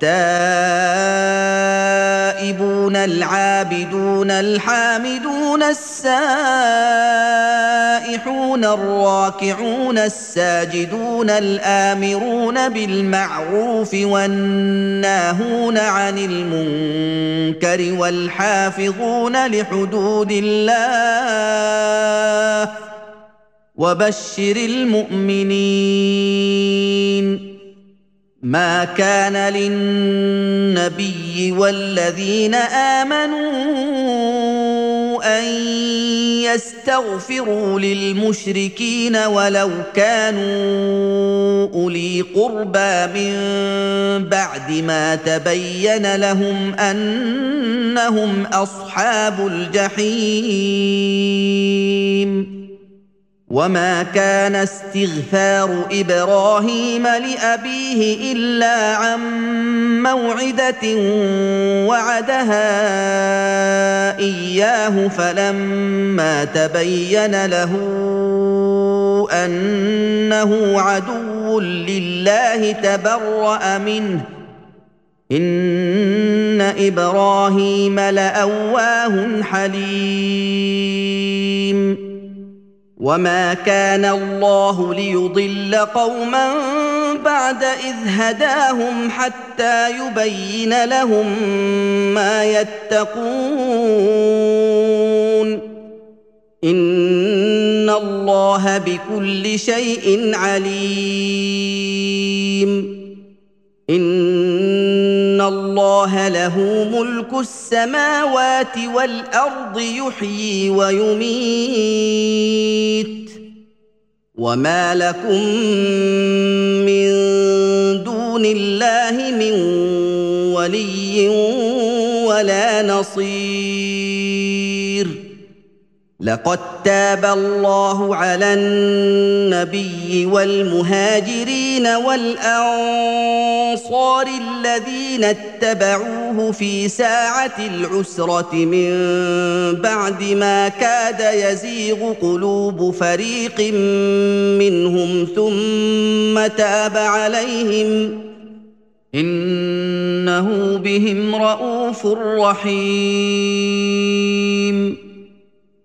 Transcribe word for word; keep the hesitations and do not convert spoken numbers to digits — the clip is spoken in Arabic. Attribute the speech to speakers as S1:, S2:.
S1: التائبون العابدون الحامدون السائحون الراكعون الساجدون الآمرون بالمعروف والناهون عن المنكر والحافظون لحدود الله وبشر المؤمنين. ما كان للنبي والذين آمنوا أن يستغفروا للمشركين ولو كانوا أولي قربى من بعد ما تبين لهم أنهم أصحاب الجحيم. وما كان استغفار إبراهيم لأبيه إلا عن موعدة وعدها إياه فلما تبين له أنه عدو لله تبرأ منه إن إبراهيم لأواه حليم. وما كان الله ليضل قوما بعد إذ هداهم حتى يبين لهم ما يتقون إن الله بكل شيء عليم. إن الله له ملك السماوات والأرض يحيي ويميت وما لكم من دون الله من ولي ولا نصير. لقد تاب الله على النبي والمهاجرين والأنصار الذين اتبعوه في ساعة العسرة من بعد ما كاد يزيغ قلوب فريق منهم ثم تاب عليهم إنه بهم رءوف رحيم.